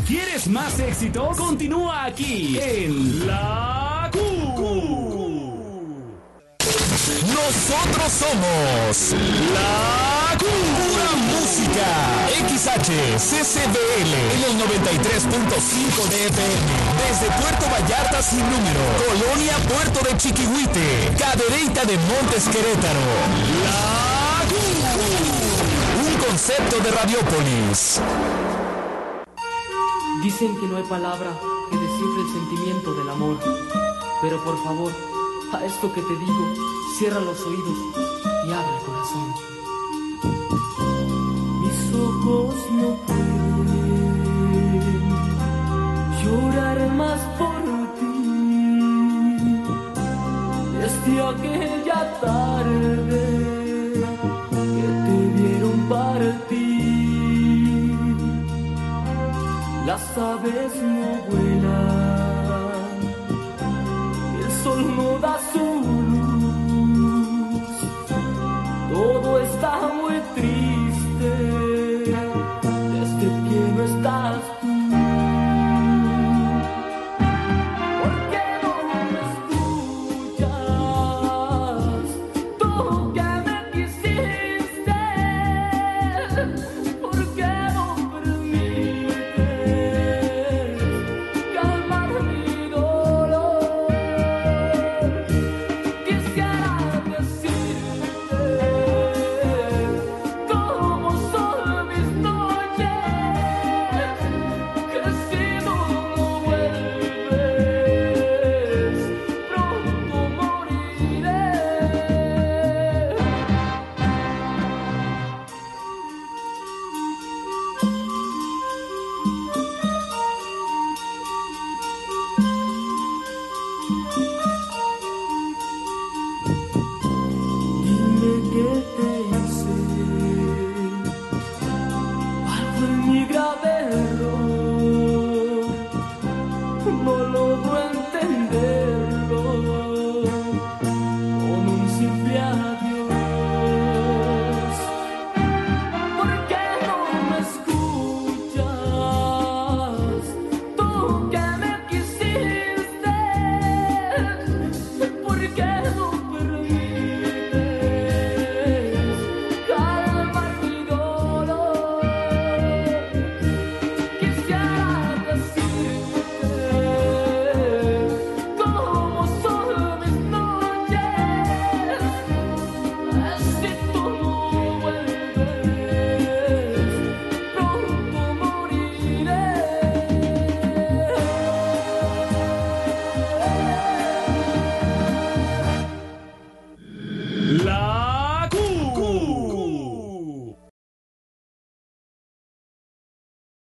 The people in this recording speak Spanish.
¿Quieres más éxitos? Continúa aquí en La Q. Nosotros somos La Q. Pura música. XHCCBL en el 93.5 de FM. Desde Puerto Vallarta sin número. Colonia Puerto de Chiquihuite. Cadereyta de Montes Querétaro. La Q. Un concepto de Radiópolis. Dicen que no hay palabra que descifre el sentimiento del amor. Pero por favor, a esto que te digo, cierra los oídos y abre el corazón. Mis ojos no pueden llorar más por ti. Desde aquella tarde que te vieron partir, las aves no vuelan, el sol no da su luz, todo está muy triste desde que no estás tú. ¿Por qué no me escuchas? Tú que me quisiste, ¿por qué no permites calmar mi dolor? Quisiera decirte cómo son mis noches, que si no vuelves pronto moriré. Dime qué te hice, cuál fue mi grave